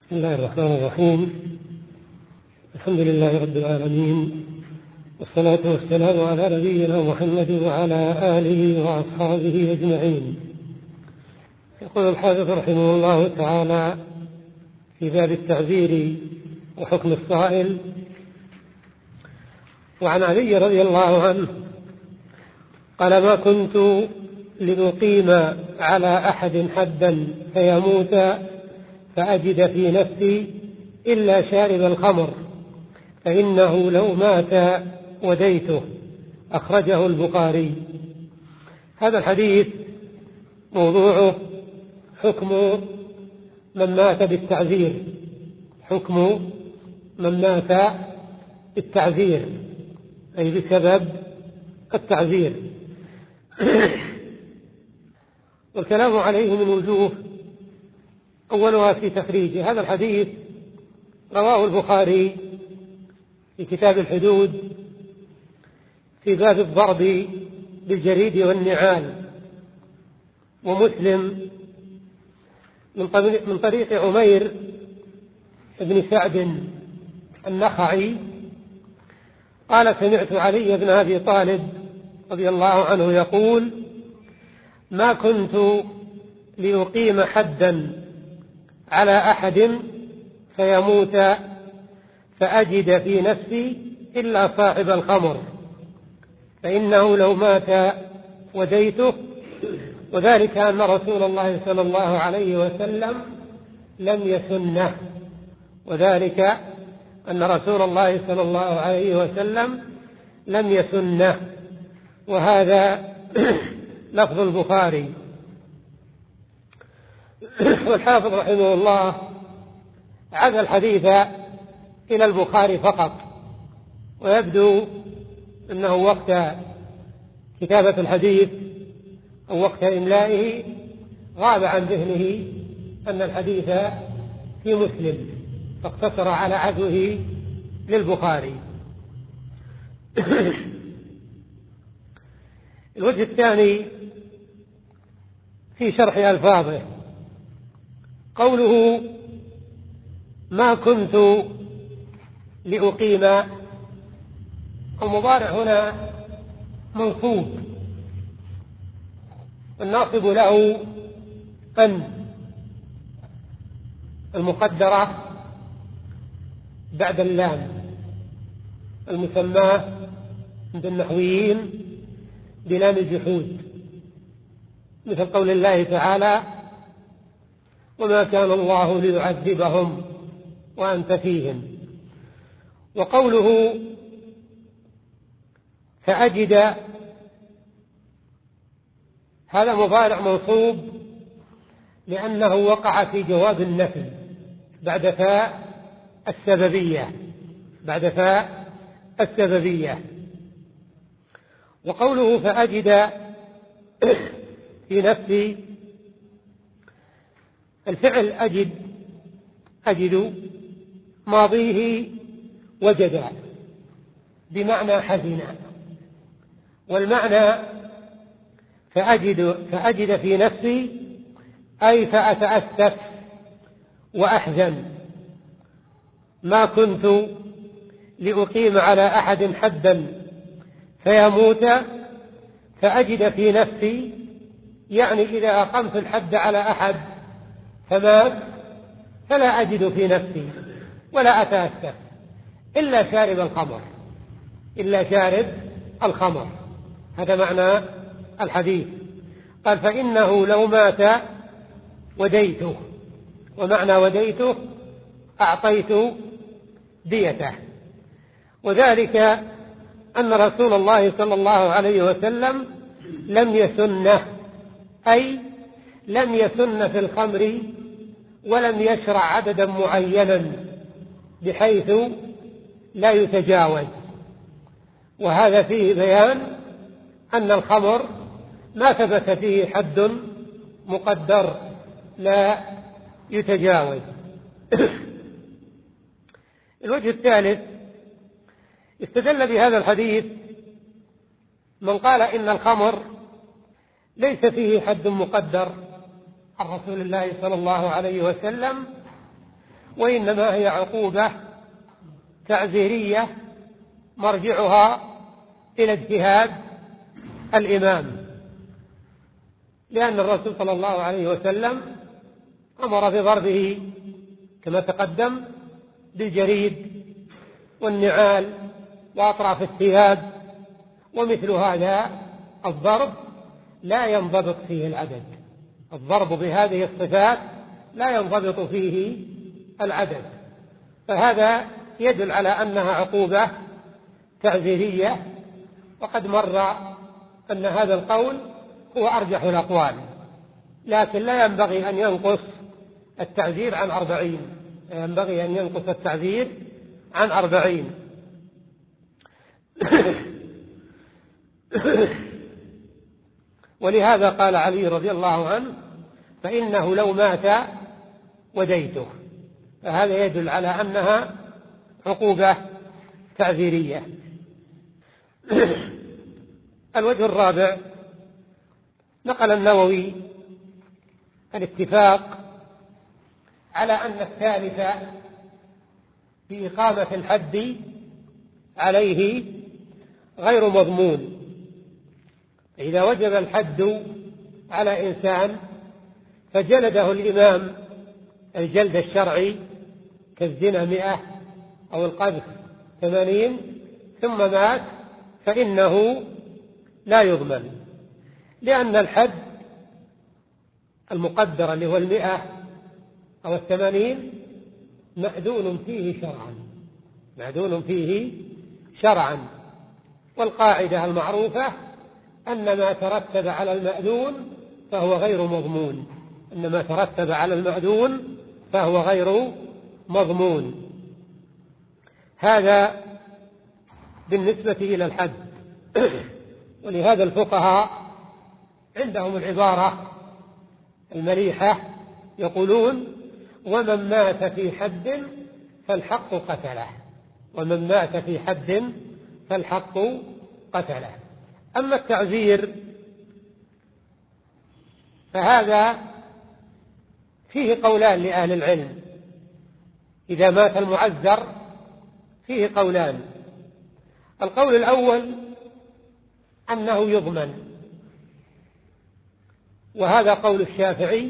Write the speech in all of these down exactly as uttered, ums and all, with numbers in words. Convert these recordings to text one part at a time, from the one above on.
بسم الله الرحمن الرحيم. الحمد لله رب العالمين، والصلاة والسلام على نبينا محمد وعلى آله وأصحابه أجمعين. يقول الحافظ رحمه الله تعالى في باب التعزير وحكم الصائل: وعن علي رضي الله عنه قال: ما كنت لأقيم على أحد حدا فيموت فأجد في نفسي إلا شارب الخمر، فإنه لو مات وديته. أخرجه البخاري. هذا الحديث موضوعه حكم من مات بالتعزير، حكم من مات بالتعزير أي بسبب التعزير. والكلام عليه من وجوه، أولها في تخريج هذا الحديث. رواه البخاري في كتاب الحدود في باب الضرب بالجريد والنعال، ومسلم من طريق عمير بن سعد النخعي قال: سمعت علي بن أبي طالب رضي الله عنه يقول: ما كنت لأقيم حدا على أحد فيموت فأجد في نفسي إلا صاحب الخمر، فإنه لو مات وديته. وذلك أن رسول الله صلى الله عليه وسلم لم يسنه وذلك أن رسول الله صلى الله عليه وسلم لم يسنه وهذا لفظ البخاري. والحافظ رحمه الله عزى الحديث إلى البخاري فقط، ويبدو أنه وقت كتابة الحديث أو وقت إملائه غاب عن ذهنه أن الحديث في مسلم، فاقتصر على عزوه للبخاري. الوجه الثاني في شرح ألفاظه، قوله: ما كنت لأقيم، المضارع هنا منصوب، والناصب له أن المقدرة بعد اللام، المسماه عند النحويين بلام الجحود، مثل قول الله تعالى: وما كان الله ليعذبهم وأنت فيهم. وقوله فأجد، هذا مضارع منصوب لأنه وقع في جواب النفي بعد فاء السببية بعد فاء السببية. وقوله فأجد في نفسي، الفعل أجد أجد ماضيه وجد بمعنى حزن، والمعنى فأجد فأجد في نفسي أي فأتأسف وأحزن. ما كنت لأقيم على أحد حدا فيموت فأجد في نفسي، يعني إذا أقمت الحد على أحد فمات فلا أجد في نفسي ولا أتأسف إلا شارب الخمر إلا شارب الخمر هذا معنى الحديث. قال: فإنه لو مات وديته، ومعنى وديته أعطيت ديته. وذلك أن رسول الله صلى الله عليه وسلم لم يسنه، أي لم يسن في الخمر ولم يشرع عددا معينا بحيث لا يتجاوز. وهذا فيه بيان أن الخمر ما ثبت فيه حد مقدر لا يتجاوز. الوجه الثالث، استدل بهذا الحديث من قال إن الخمر ليس فيه حد مقدر عن رسول الله صلى الله عليه وسلم، وإنما هي عقوبة تعزيرية مرجعها إلى اجتهاد الإمام، لأن الرسول صلى الله عليه وسلم أمر بضربه كما تقدم بالجريد والنعال وأطراف الثياب، ومثل هذا الضرب لا ينضبط فيه العدد، الضرب بهذه الصفات لا ينضبط فيه العدد، فهذا يدل على أنها عقوبة تعزيرية. وقد مر أن هذا القول هو أرجح الأقوال، لكن لا ينبغي أن ينقص التعزير عن أربعين، لا ينبغي أن ينقص التعزير عن أربعين. ولهذا قال علي رضي الله عنه: فإنه لو مات وديته. فهذا يدل على أنها عقوبة تعزيرية. الوجه الرابع: نقل النووي الاتفاق على أن الثالث في إقامة الحد عليه غير مضمون. إذا وجب الحد على إنسان فجلده الإمام الجلد الشرعي كالزنا مئة أو القذف ثمانين ثم مات، فإنه لا يضمن، لأن الحد المقدر اللي هو المئة أو الثمانين معدول فيه شرعا، معدول فيه شرعا. والقاعدة المعروفة أن ما ترتب على المأذون فهو غير مضمون، أن ما ترتب على المأذون فهو غير مضمون. هذا بالنسبة إلى الحد. ولهذا الفقهاء عندهم العبارة المليحة يقولون: ومن مات في حد فالحق قتله، ومن مات في حد فالحق قتله. أما التعزير فهذا فيه قولان لأهل العلم. إذا مات المعزر فيه قولان: القول الأول أنه يضمن، وهذا قول الشافعي،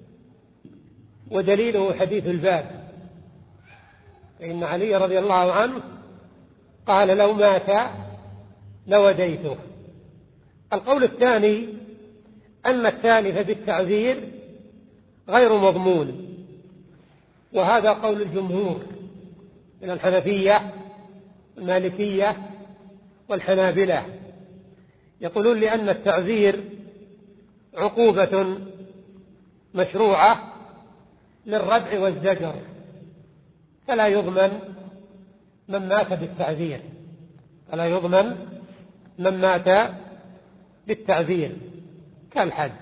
ودليله حديث الباب، فإن علي رضي الله عنه قال: لو مات لوديته. القول الثاني أن الثالث بالتعزير غير مضمون، وهذا قول الجمهور من الحنفية والمالكية والحنابلة، يقولون لأن التعزير عقوبة مشروعة للردع والزجر، فلا يضمن من مات بالتعزير، فلا يضمن من مات بالتعزير كالحد.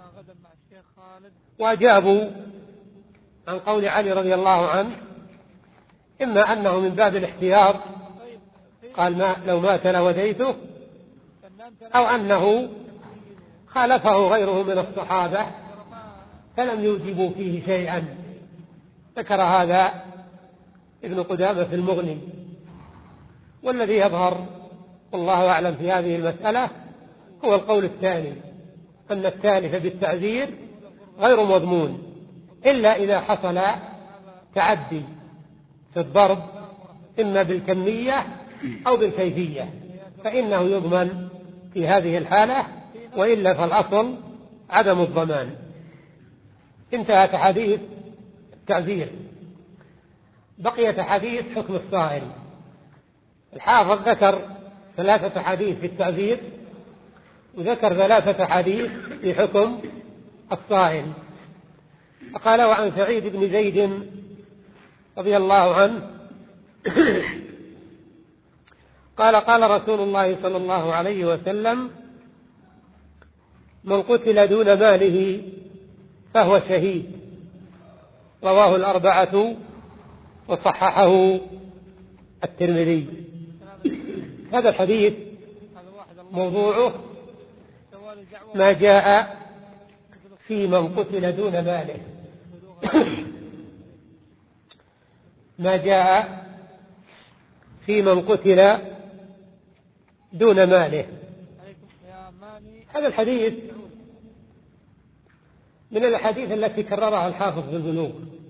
وأجابوا عن قول علي رضي الله عنه إما أنه من باب الاحتياط قال: ما لو مات لوديته، أو أنه خالفه غيره من الصحابة فلم يوجبوا فيه شيئا. ذكر هذا ابن قدامة في المغني. والذي يظهر والله أعلم في هذه المسألة هو القول الثاني، أن الثالث بالتعزير غير مضمون إلا إذا حصل تعدي في الضرب إما بالكمية أو بالكيفية، فإنه يضمن في هذه الحالة، وإلا فالأصل عدم الضمان. انتهت حديث التعزير، بقيت حديث حكم الصائل. الحافظ ذكر ثلاثة حديث في التعزير، وذكر ثلاثة حديث في حكم الصائل. فقال: وعن سعيد بن زيد رضي الله عنه قال: قال رسول الله صلى الله عليه وسلم: من قتل دون ماله فهو شهيد. رواه الأربعة وصححه الترمذي. هذا الحديث موضوعه ما جاء في من قتل دون ماله. ما جاء في من قتل دون ماله. هذا الحديث من الأحاديث التي كررها الحافظ في البلوغ،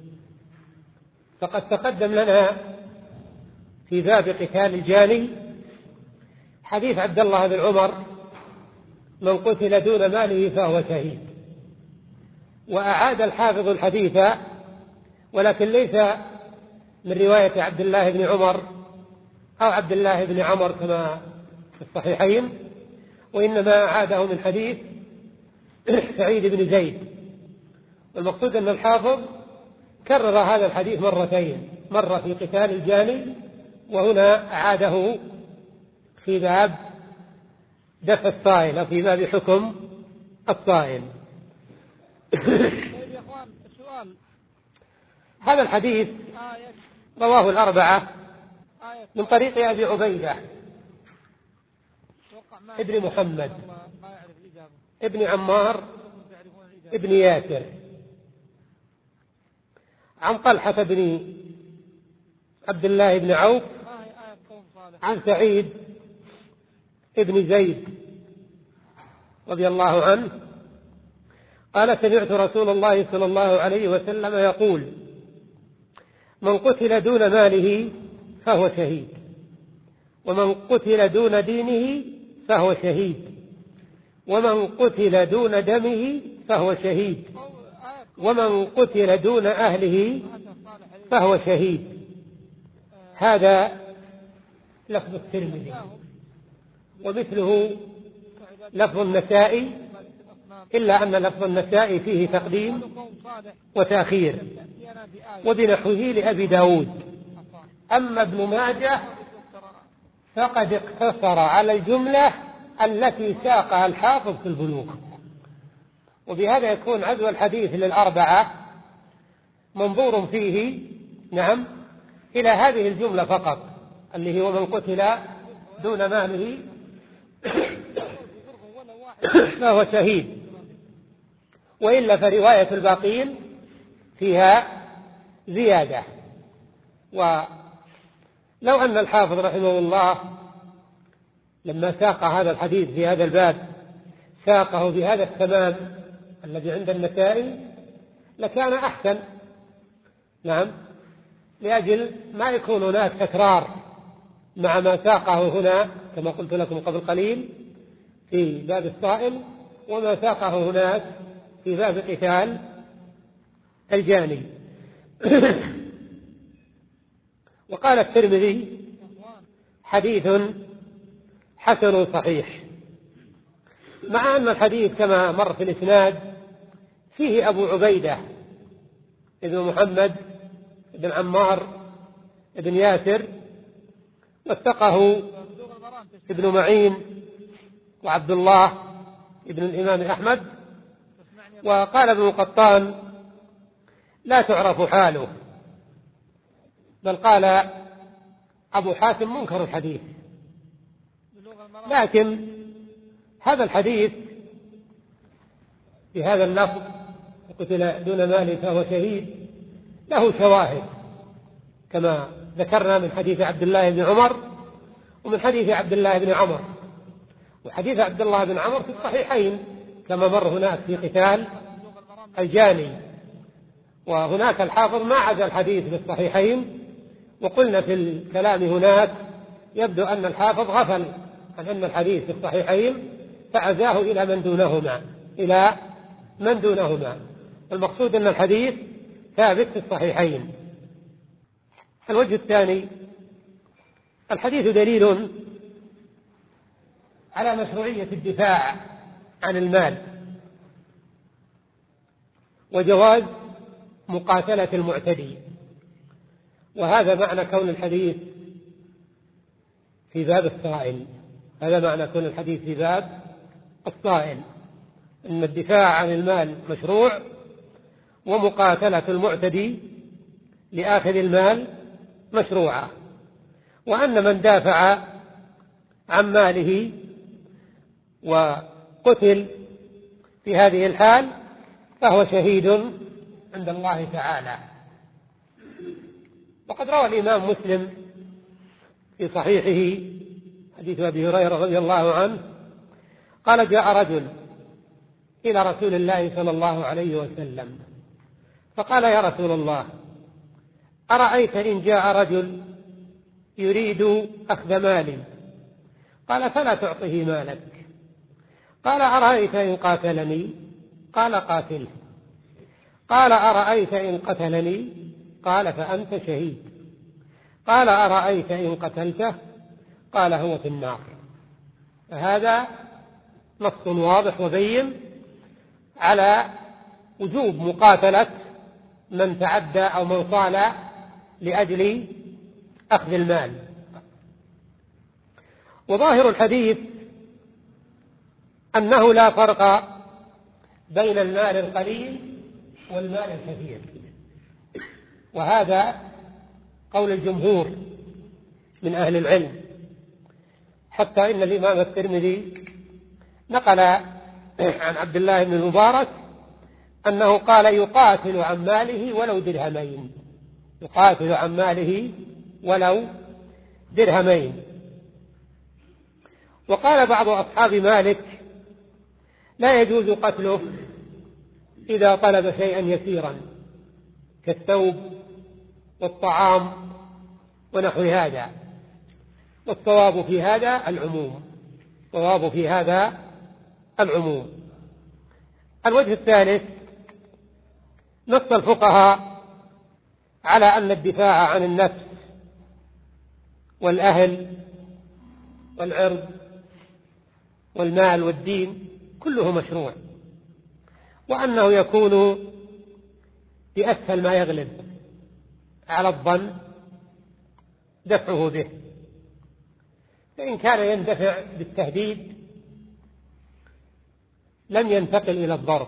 فقد تقدم لنا في باب قتال الجاني حديث عبد الله بن عمر من قتل دون ماله فهو شهيد، وأعاد الحافظ الحديث ولكن ليس من رواية عبد الله بن عمر أو عبد الله بن عمر كما في الصحيحين، وإنما أعاده من حديث سعيد بن زيد. والمقصود أن الحافظ كرر هذا الحديث مرتين، مرة في قتال الجاني وهنا أعاده في باب دفع الصائل أو في باب حكم الصائل. هذا الحديث رواه الأربعة من طريق أبي عبيدة ابن محمد ابن عمار ابن ياسر عن طلحة بن عبد الله بن عوف عن سعيد ابن زيد رضي الله عنه قال سمعت رسول الله صلى الله عليه وسلم يقول من قتل دون ماله فهو شهيد، ومن قتل دون دينه فهو شهيد، ومن قتل دون دمه فهو شهيد، ومن قتل دون أهله فهو شهيد. هذا لفظ الترمذي، ومثله لفظ النسائي، إلا أن لفظ النسائي فيه تقديم وتأخير، وبنحوه لأبي داود. أما ابن ماجه فقد اقتصر على الجملة التي ساقها الحافظ في البلوغ، وبهذا يكون عزو الحديث للأربعة منظور فيه نعم إلى هذه الجملة فقط، اللي هو من قتل دون ماله فهو شهيد، وإلا فرواية الباقين فيها زيادة. ولو أن الحافظ رحمه الله لما ساق هذا الحديث في هذا الباب ساقه بهذا التمام الذي عند النسائي لكان أحسن، نعم، لأجل ما يكون هناك تكرار مع ما ساقه هنا كما قلت لكم قبل قليل في باب الصائل، وما ساقه هناك في باب قتال الجاني. وقال الترمذي حديث حسن صحيح، مع أن الحديث كما مر في الإسناد فيه أبو عبيدة ابن محمد ابن عمار ابن ياسر، وثقه ابن معين وعبد الله ابن الإمام أحمد. وقال ابن قطان لا تعرف حاله، بل قال أبو حاتم منكر الحديث. لكن هذا الحديث بهذا اللفظ قتل دون ماله فهو شهيد له شواهد كما ذكرنا من حديث عبد الله بن عمر ومن حديث عبد الله بن عمر، وحديث عبد الله بن عمر في الصحيحين كما مر هناك في قتال الجاني، وهناك الحافظ ما عزى الحديث في الصحيحين. وقلنا في الكلام هناك يبدو أن الحافظ غفل عن أن الحديث في الصحيحين فعزاه إلى من دونهما إلى من دونهما المقصود أن الحديث ثابت في الصحيحين. الوجه الثاني، الحديث دليل على مشروعية الدفاع عن المال وجواز مقاتلة المعتدي، وهذا معنى كون الحديث في باب الصائل. هذا معنى كون الحديث في باب الصائل، أن الدفاع عن المال مشروع، ومقاتلة المعتدي لآخذ المال مشروعة، وأن من دافع عن ماله وقتل في هذه الحال فهو شهيد عند الله تعالى. وقد روى الإمام مسلم في صحيحه حديث أبي هريرة رضي الله عنه قال: جاء رجل إلى رسول الله صلى الله عليه وسلم فقال: يا رسول الله، أرأيت إن جاء رجل يريد أخذ مالي؟ قال: فلا تعطه مالك. قال: أرأيت إن قاتلني؟ قال: قاتله. قال: أرأيت إن قتلني؟ قال: فأنت شهيد. قال: أرأيت إن قتلته؟ قال: هو في النار. فهذا نص واضح وبين على وجوب مقاتلة من تعدى أو من صال لأجل أخذ المال. وظاهر الحديث أنه لا فرق بين المال القليل والمال الكثير، وهذا قول الجمهور من أهل العلم، حتى إن الإمام الترمذي نقل عن عبد الله بن المبارك أنه قال: يقاتل عن ماله ولو درهمين، يقاتل عن ماله ولو درهمين. وقال بعض أصحاب مالك: لا يجوز قتله إذا طلب شيئا يسيرا كالثوب والطعام ونحو هذا، والصواب في هذا العموم، الصواب في هذا العموم. الوجه الثالث: نص الفقهاء على أن الدفاع عن النفس والأهل والعرض والمال والدين كله مشروع، وأنه يكون بأسهل ما يغلب على الظن دفعه به. فإن كان يندفع بالتهديد لم ينتقل إلى الضرب،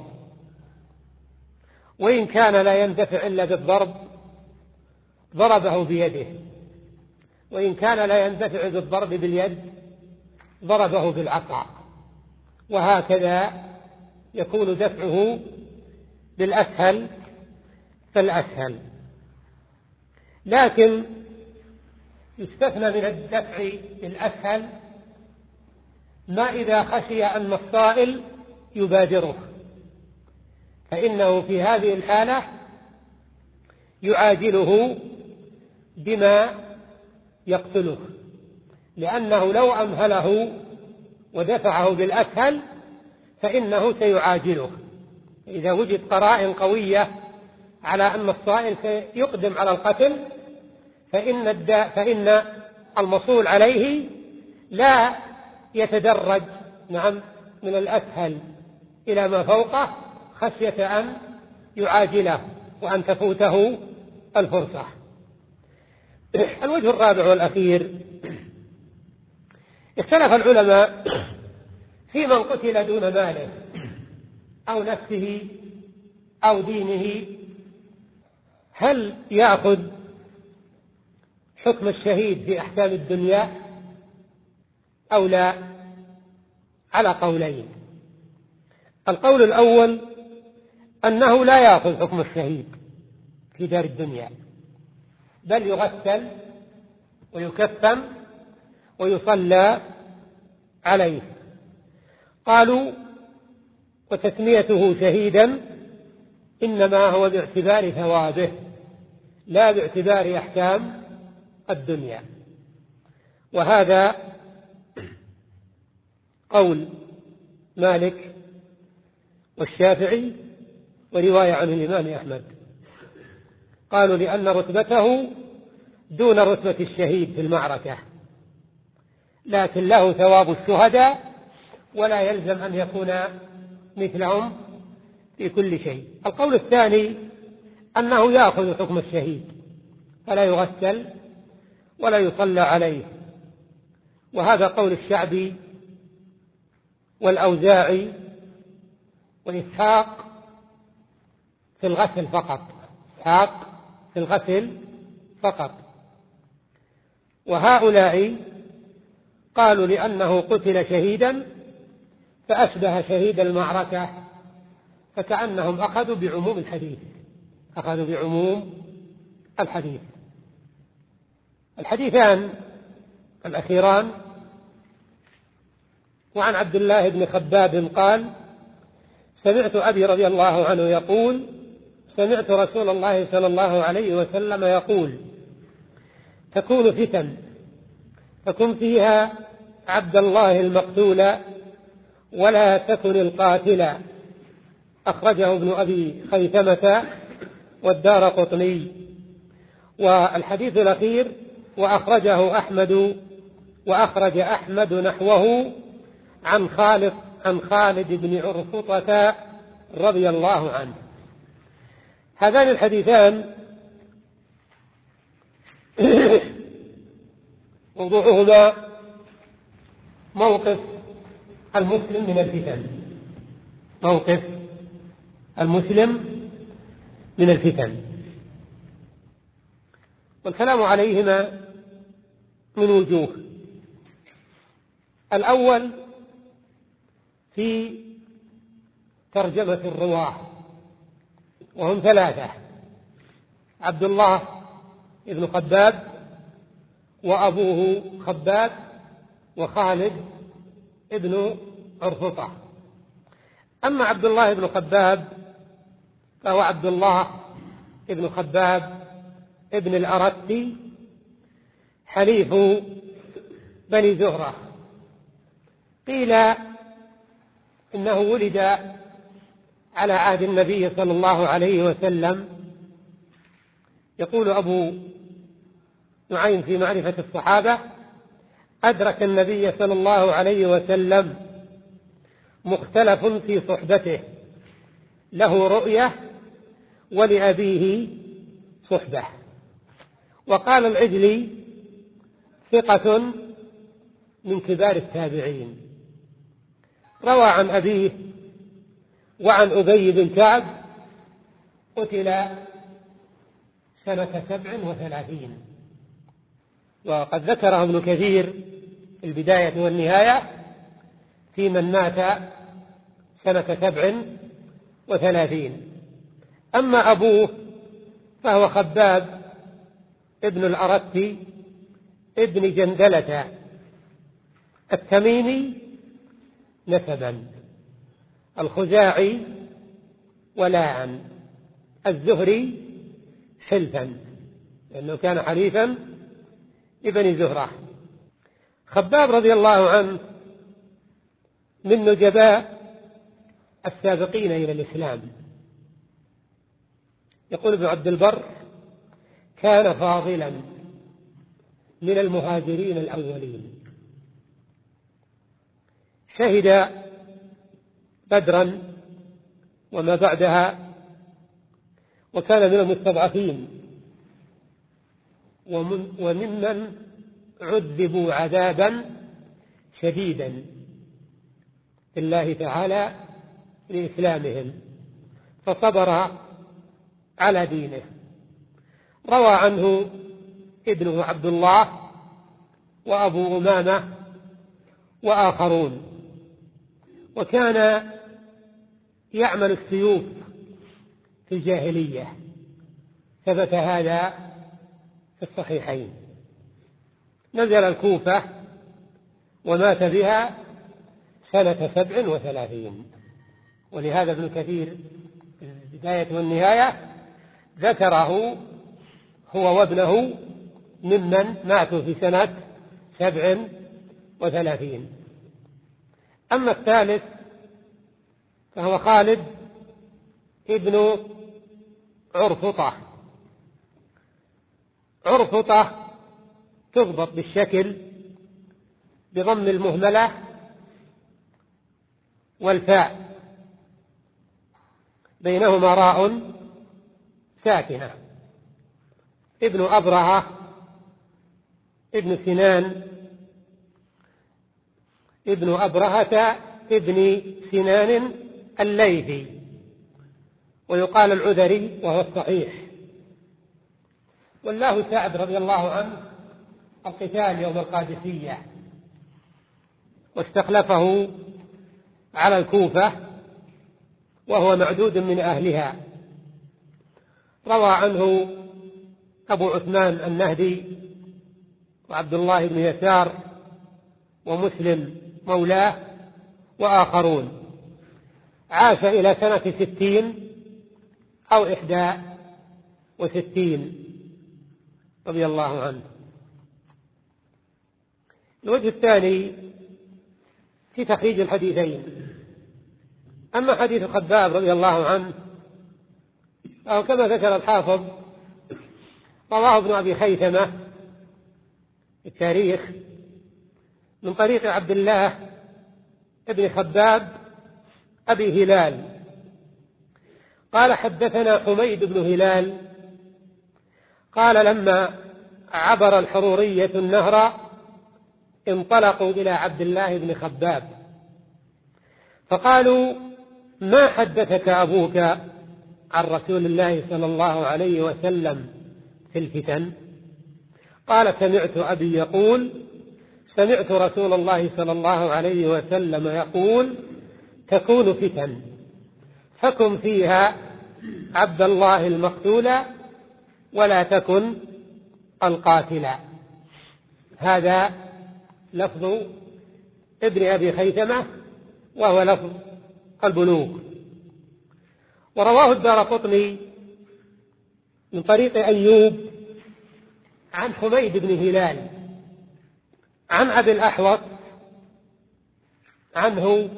وإن كان لا يندفع إلا بالضرب ضربه بيده، وإن كان لا يندفع بالضرب باليد ضربه بالعصا، وهكذا يكون دفعه بالأسهل فالأسهل. لكن يستثنى من الدفع بالأسهل ما إذا خشي أن الصائل يبادره، فإنه في هذه الحالة يعاجله بما يقتله، لأنه لو أمهله ودفعه بالأسهل فإنه سيعاجله. إذا وجد قرائن قوية على أن الصائل سيقدم على القتل فإن, الدا فإن المصول عليه لا يتدرج نعم من الأسهل إلى ما فوقه خشية أن يعاجله وأن تفوته الفرصة. الوجه الرابع والأخير: اختلف العلماء في من قتل دون ماله أو نفسه أو دينه، هل يأخذ حكم الشهيد في أحكام الدنيا أو لا؟ على قولين. القول الأول أنه لا يأخذ حكم الشهيد في دار الدنيا، بل يغسل ويكفن ويصلى عليه. قالوا: وتسميته شهيدا إنما هو باعتبار ثوابه لا باعتبار أحكام الدنيا. وهذا قول مالك والشافعي ورواية عن الإمام أحمد. قالوا: لأن رتبته دون رتبة الشهيد في المعركة، لكن له ثواب الشهداء ولا يلزم أن يكون مثلهم في كل شيء. القول الثاني أنه يأخذ حكم الشهيد فلا يغسل ولا يصلى عليه، وهذا قول الشعبي والأوزاعي وإسحاق في الغسل فقط، إسحاق في الغسل فقط. وهؤلاء قالوا لأنه قتل شهيدا فأشبه شهيد المعركة، فكأنهم أخذوا بعموم الحديث، أخذوا بعموم الحديث. الحديثان الأخيران: وعن عبد الله بن خباب قال: سمعت أبي رضي الله عنه يقول: سمعت رسول الله صلى الله عليه وسلم يقول: تكون فتن فكن فيها عبد الله المقتول ولا تكن القاتل. أخرجه ابن أبي خيثمة والدارقطني. والحديث الأخير: وأخرجه أحمد وأخرج أحمد نحوه عن خالد عن خالد بن عرفطة رضي الله عنه. هذان الحديثان موضوعهما موقف المسلم من الفتن موقف المسلم من الفتن والكلام عليهما من وجوه. الأول في ترجمة الرواة، وهم ثلاثة: عبد الله بن خباب، وأبوه خباب، وخالد بن عرفطة. أما عبد الله بن خباب فهو عبد الله بن خباب ابن الأرتي حليف بني زهرة. قيل إنه ولد على عهد النبي صلى الله عليه وسلم. يقول أبو نعيم في معرفة الصحابة: أدرك النبي صلى الله عليه وسلم مختلف في صحبته، له رؤية ولأبيه صحبة. وقال العجلي: ثقة من كبار التابعين. روى عن أبيه وعن أبي بن كعب: قتل سنة سبع وثلاثين. وقد ذكره ابن كثير في البداية والنهاية في من مات سنة سبع وثلاثين. أما أبوه فهو خباب ابن الأرتي ابن جندلة التميمي نسبا، الخزاعي ولاعا، الزهري حلفا، لأنه كان حليفا لبني زهرة. خباب رضي الله عنه من نجباء السابقين إلى الإسلام. يقول ابن عبد البر: كان فاضلا من المهاجرين الأولين، شهد بدرا وما بعدها، وكان من المستضعفين ومن وممن عذبوا عذابا شديدا في الله تعالى لإسلامهم، فصبر على دينه. روى عنه ابنه عبد الله وأبو أمامة وآخرون. وكان يعمل السيوف في الجاهلية، ثبت هذا في الصحيحين. نزل الكوفة ومات بها سنة سبع وثلاثين. ولهذا ابن كثير في البداية والنهاية ذكره هو وابنه ممن ماتوا في سنة سبع وثلاثين. أما الثالث فهو خالد ابن عرفطة. عرفطة تضبط بالشكل بضم المهملة والفاء، بينهما راء ساكنة. ابن أبرهة ابن سنان ابن أبرهة ابن سنان الليثي، ويقال العذري وهو الصحيح. والله سعد رضي الله عنه القتال يوم القادسية، واستخلفه على الكوفة وهو معدود من أهلها. روى عنه أبو عثمان النهدي وعبد الله بن يسار ومسلم مولاه وآخرون. عاش إلى سنة ستين أو إحدى وستين رضي الله عنه. الوجه الثاني في تخريج الحديثين. أما حديث خباب رضي الله عنه أو كما ذكر الحافظ رواه ابن أبي خيثمة في التاريخ من طريق عبد الله ابن خباب أبي هلال قال حدثنا حميد بن هلال قال لما عبر الحرورية النهر انطلقوا إلى عبد الله بن خباب فقالوا ما حدثك أبوك عن رسول الله صلى الله عليه وسلم في الفتن؟ قال سمعت أبي يقول سمعت رسول الله صلى الله عليه وسلم يقول تكون فتن فكن فيها عبد الله المقتول ولا تكن القاتل. هذا لفظ ابن أبي خيثمة وهو لفظ البلوغ. ورواه الدارقطني من طريق أيوب عن حميد بن هلال عن أبي الأحوص عنه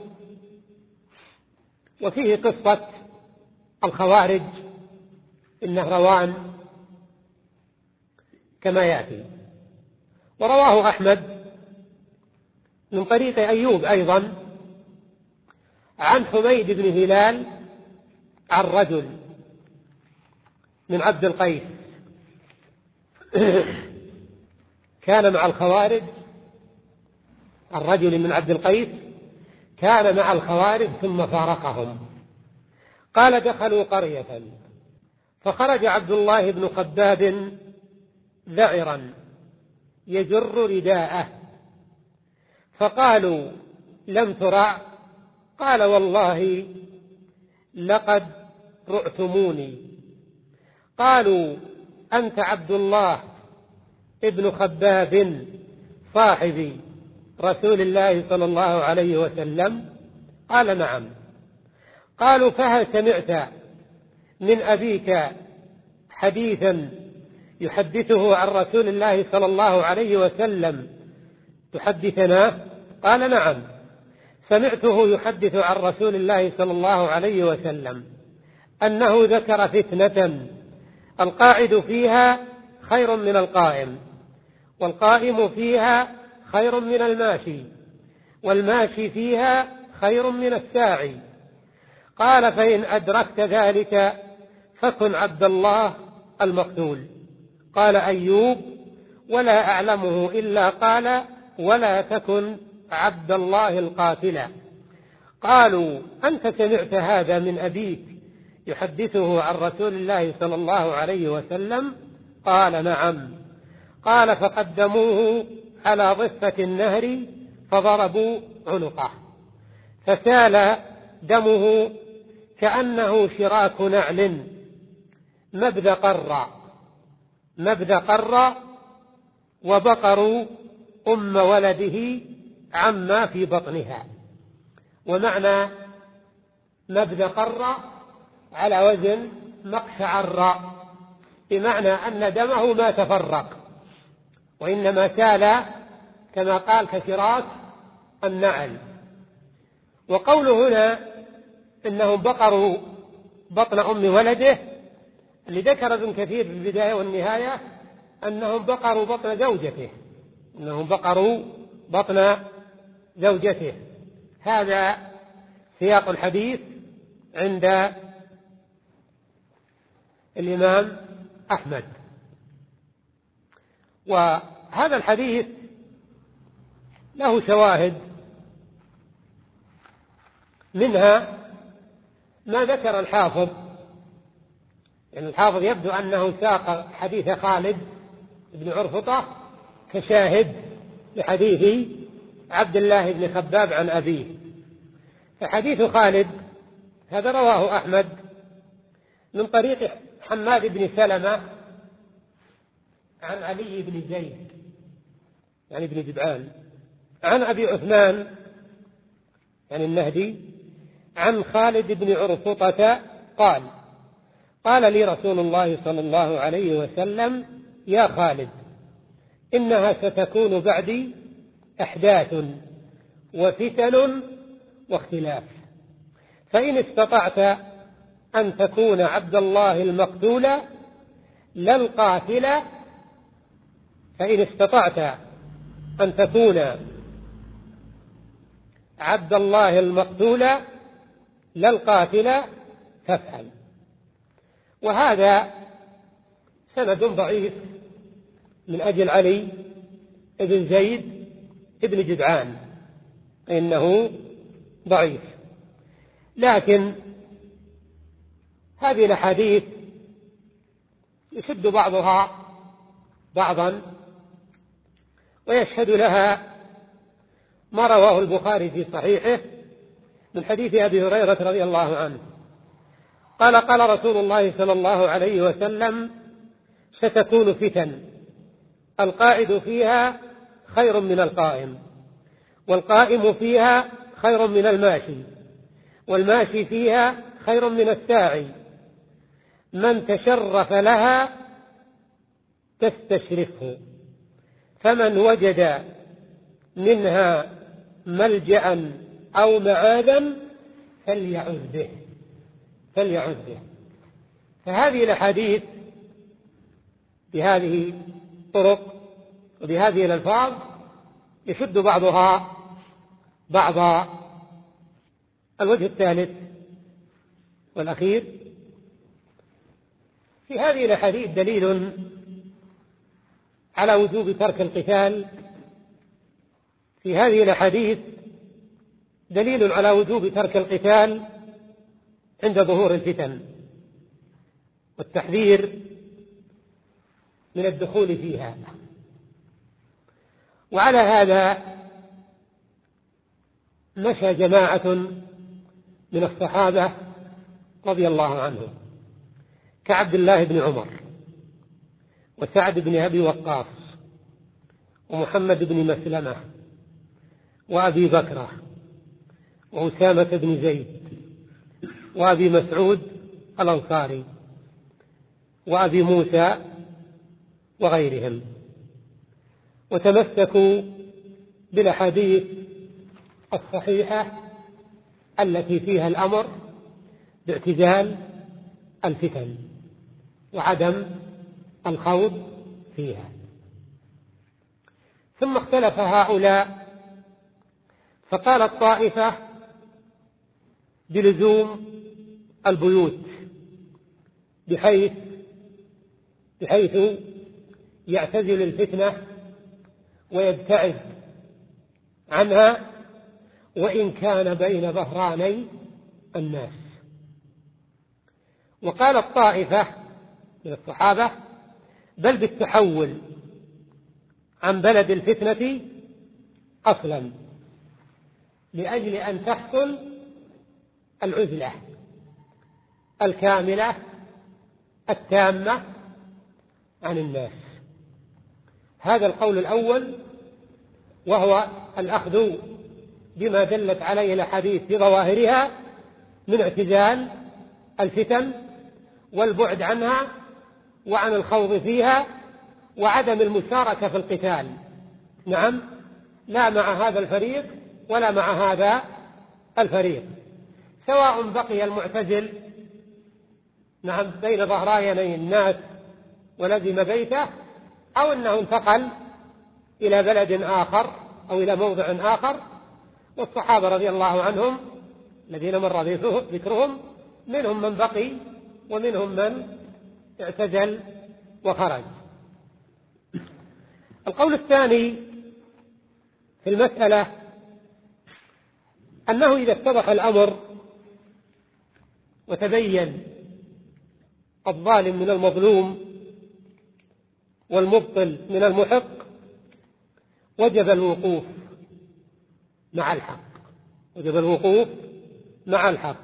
وفيه قصة الخوارج النهروان كما يأتي. ورواه أحمد من طريق أيوب أيضا عن حميد بن هلال عن رجل من عبد القيس كان مع الخوارج. الرجل من عبد القيس كان مع الخوارج ثم فارقهم. قال دخلوا قرية فخرج عبد الله بن خباب ذعرا يجر رداءه فقالوا لم ترع؟ قال والله لقد رعتموني. قالوا أنت عبد الله ابن خباب صاحب رسول الله صلى الله عليه وسلم؟ قال نعم. قالوا فهل سمعت من أبيك حديثا يحدثه عن رسول الله صلى الله عليه وسلم تحدثنا؟ قال نعم سمعته يحدث عن رسول الله صلى الله عليه وسلم أنه ذكر فتنة القاعد فيها خير من القائم والقائم فيها خير من الماشي والماشي فيها خير من الساعي. قال فإن أدركت ذلك فكن عبد الله المقتول. قال أيوب ولا أعلمه إلا قال ولا تكن عبد الله القاتل. قالوا أنت سمعت هذا من أبيك يحدثه عن رسول الله صلى الله عليه وسلم؟ قال نعم. قال فقدموه على ضفة النهر فضربوا عنقه فسال دمه كأنه شراك نعل مبذ قر مبذ قر وبقروا أم ولده عما في بطنها. ومعنى مبذ قر على وزن مقشعر بمعنى أن دمه ما تفرق وإنما سال كما قال كشراك النعل. وقوله هنا إنهم بقروا بطن أم ولده اللي ذكر ابن كثير في البداية والنهاية أنهم بقروا بطن زوجته أنهم بقروا بطن زوجته. هذا سياق الحديث عند الإمام أحمد. وهذا الحديث له شواهد منها ما ذكر الحافظ. يعني الحافظ يبدو أنه ساق حديث خالد بن عرفطة كشاهد لحديث عبد الله بن خباب عن أبيه. فحديث خالد هذا رواه أحمد من طريق حماد بن سلمة عن علي بن زيد يعني ابن جدعان، عن أبي عثمان يعني النهدي عن خالد بن عرفطة قال قال لي رسول الله صلى الله عليه وسلم يا خالد إنها ستكون بعدي أحداث وفتن واختلاف، فإن استطعت أن تكون عبد الله المقتول لا القاتل فإن استطعت أن تكون عبد الله المقتول لا القاتل فافعل. وهذا سند ضعيف من أجل علي بن زيد بن جدعان، إنه ضعيف، لكن هذه الأحاديث يشد بعضها بعضا ويشهد لها ما رواه البخاري في صحيحه من حديث أبي هريرة رضي الله عنه قال قال رسول الله صلى الله عليه وسلم ستكون فتن القائد فيها خير من القائم، والقائم فيها خير من الماشي، والماشي فيها خير من الساعي، من تشرف لها تستشرفه، فمن وجد منها ملجأ أو معاذا فليعذ به فليعذ به. فهذه الأحاديث بهذه الطرق وبهذه الألفاظ يشد بعضها بعض. الوجه الثالث والأخير في هذه الأحاديث دليل على وجوب ترك القتال. في هذه الأحاديث دليل على وجوب ترك القتال عند ظهور الفتن والتحذير من الدخول فيها. وعلى هذا مشى جماعة من الصحابة رضي الله عنهم كعبد الله بن عمر وسعد بن أبي وقاص ومحمد بن مسلمة وأبي بكرة وأسامة بن زيد وأبي مسعود الأنصاري وأبي موسى وغيرهم، وتمسكوا بالأحاديث الصحيحة التي فيها الأمر باعتزال الفتن وعدم الخوض فيها. ثم اختلف هؤلاء فقالت طائفة بلزوم البيوت بحيث بحيث يعتزل الفتنة ويبتعد عنها وإن كان بين ظهراني الناس. وقالت طائفة من الصحابة بل بالتحول عن بلد الفتنة أصلا لأجل أن تحصل العزلة الكاملة التامة عن الناس. هذا القول الأول، وهو الأخذ بما دلت عليه الأحاديث بظواهرها من اعتزال الفتن والبعد عنها وعن الخوض فيها وعدم المشاركة في القتال، نعم، لا مع هذا الفريق ولا مع هذا الفريق، سواء بقي المعتزل نعم بين ظهراني الناس ولزم بيته أو أنه انتقل إلى بلد آخر أو إلى موضع آخر. والصحابة رضي الله عنهم الذين مر ذكرهم منهم من بقي ومنهم من اعتزل وخرج. القول الثاني في المسألة أنه إذا اتضح الأمر وتبين الظالم من المظلوم والمبطل من المحق وجب الوقوف مع الحق وجب الوقوف مع الحق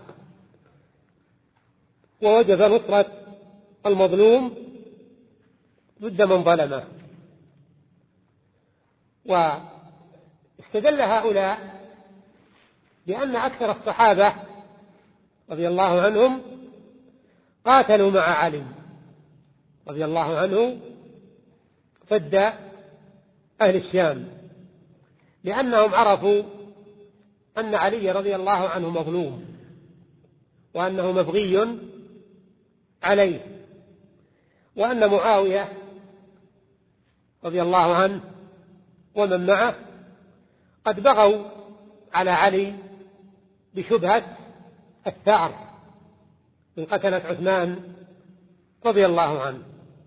ووجب نصرة المظلوم ضد من ظلمه. واستدل هؤلاء بأن أكثر الصحابة رضي الله عنهم قاتلوا مع علي رضي الله عنه ضد أهل الشام، لأنهم عرفوا أن علي رضي الله عنه مظلوم وأنه مبغي عليه، وأن معاوية رضي الله عنه ومن معه قد بغوا على علي بشبهة الثأر من قتلة عثمان رضي الله عنه.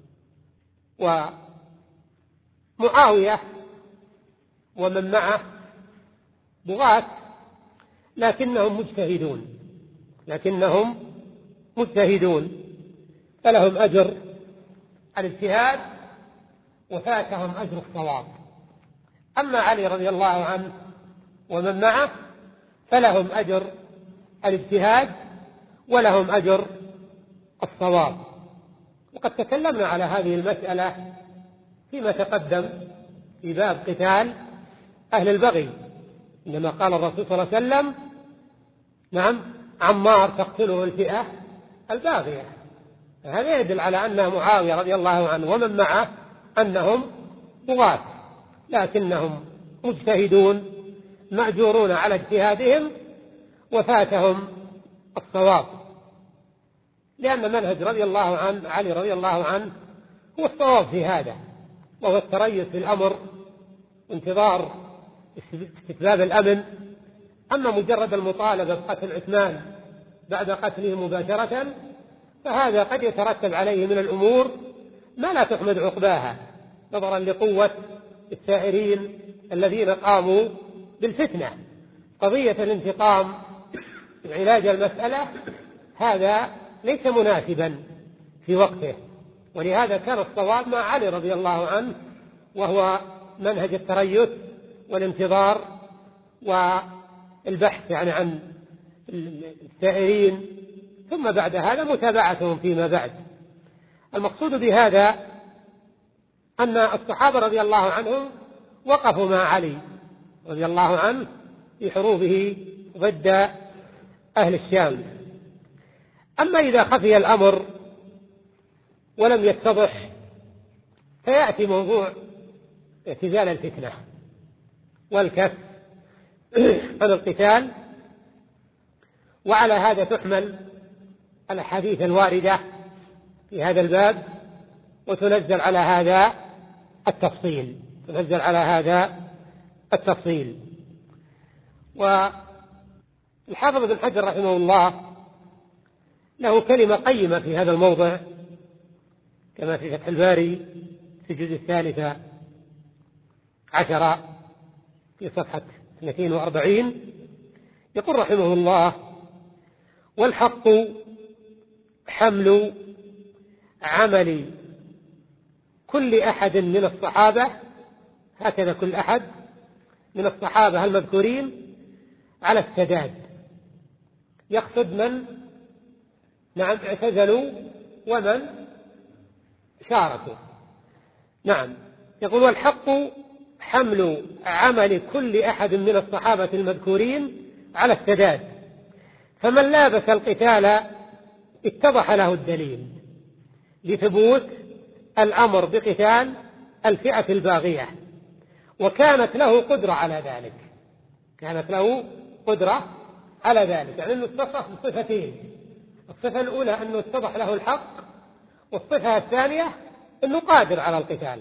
ومعاوية ومن معه بغاة لكنهم مجتهدون لكنهم مجتهدون فلهم أجر الاجتهاد وفاتهم أجر الصواب. أما علي رضي الله عنه ومن معه فلهم أجر الاجتهاد ولهم أجر الصواب. وقد تكلمنا على هذه المسألة فيما تقدم في باب قتال أهل البغي، إنما قال الرسول صلى الله عليه وسلم نعم عمار تقتله الفئة الباغية. هذا يدل على أن معاوية رضي الله عنه ومن معه أنهم بغاة لكنهم مجتهدون مأجورون على اجتهادهم وفاتهم الصواب، لأن منهج رضي الله عنه علي رضي الله عنه هو الصواب في هذا، وهو التريث في الأمر وانتظار استتباب الأمن. أما مجرد المطالبة بقتل عثمان بعد قتله مباشرة فهذا قد يترتب عليه من الأمور ما لا تحمد عقباها، نظرا لقوة الثائرين الذين قاموا بالفتنة. قضية الانتقام وعلاج المسألة هذا ليس مناسبا في وقته، ولهذا كان الصواب مع علي رضي الله عنه، وهو منهج التريث والانتظار والبحث يعني عن الثائرين، ثم بعد هذا متابعتهم فيما بعد. المقصود بهذا أن الصحابة رضي الله عنهم وقفوا مع علي رضي الله عنه في حروبه ضد أهل الشام. أما إذا خفي الأمر ولم يتضح فيأتي موضوع اعتزال الفتنة والكف عن القتال، وعلى هذا تحمل الأحاديث الواردة في هذا الباب وتنزل على هذا التفصيل تنزل على هذا التفصيل. والحافظ ابن حجر رحمه الله له كلمة قيمة في هذا الموضع كما في فتح الباري في الجزء الثالث عشر في صفحة اثنين وأربعين، يقول رحمه الله: والحق حمل عمل كل أحد من الصحابة، هكذا كل أحد من الصحابة المذكورين، على السداد، يقصد من نعم اعتزلوا ومن شاركوا. نعم يقول: والحق حمل عمل كل أحد من الصحابة المذكورين على السداد، فمن لابس القتال اتضح له الدليل لثبوت الأمر بقتال الفئة الباغية، وكانت له قدرة على ذلك كانت له قدرة على ذلك يعني أنه اتصف بصفتين: الصفة الأولى أنه اتضح له الحق، والصفة الثانية أنه قادر على القتال.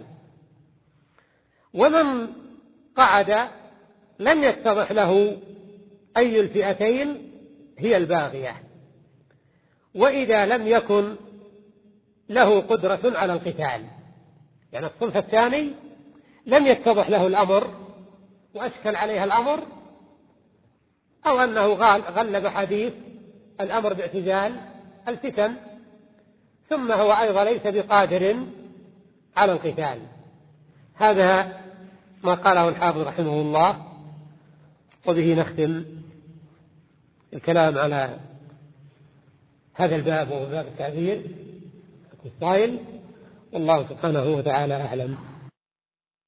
ومن قعد لم يتضح له أي الفئتين هي الباغية، وإذا لم يكن له قدرة على القتال، يعني الصنف الثاني لم يتضح له الأمر وأشكل عليها الأمر، أو أنه غلب حديث الأمر باعتزال الفتن، ثم هو أيضا ليس بقادر على القتال. هذا ما قاله الحافظ رحمه الله، وبه نختم الكلام على هذا الباب وهو باب التعبير الصائل، والله سبحانه وتعالى أعلم.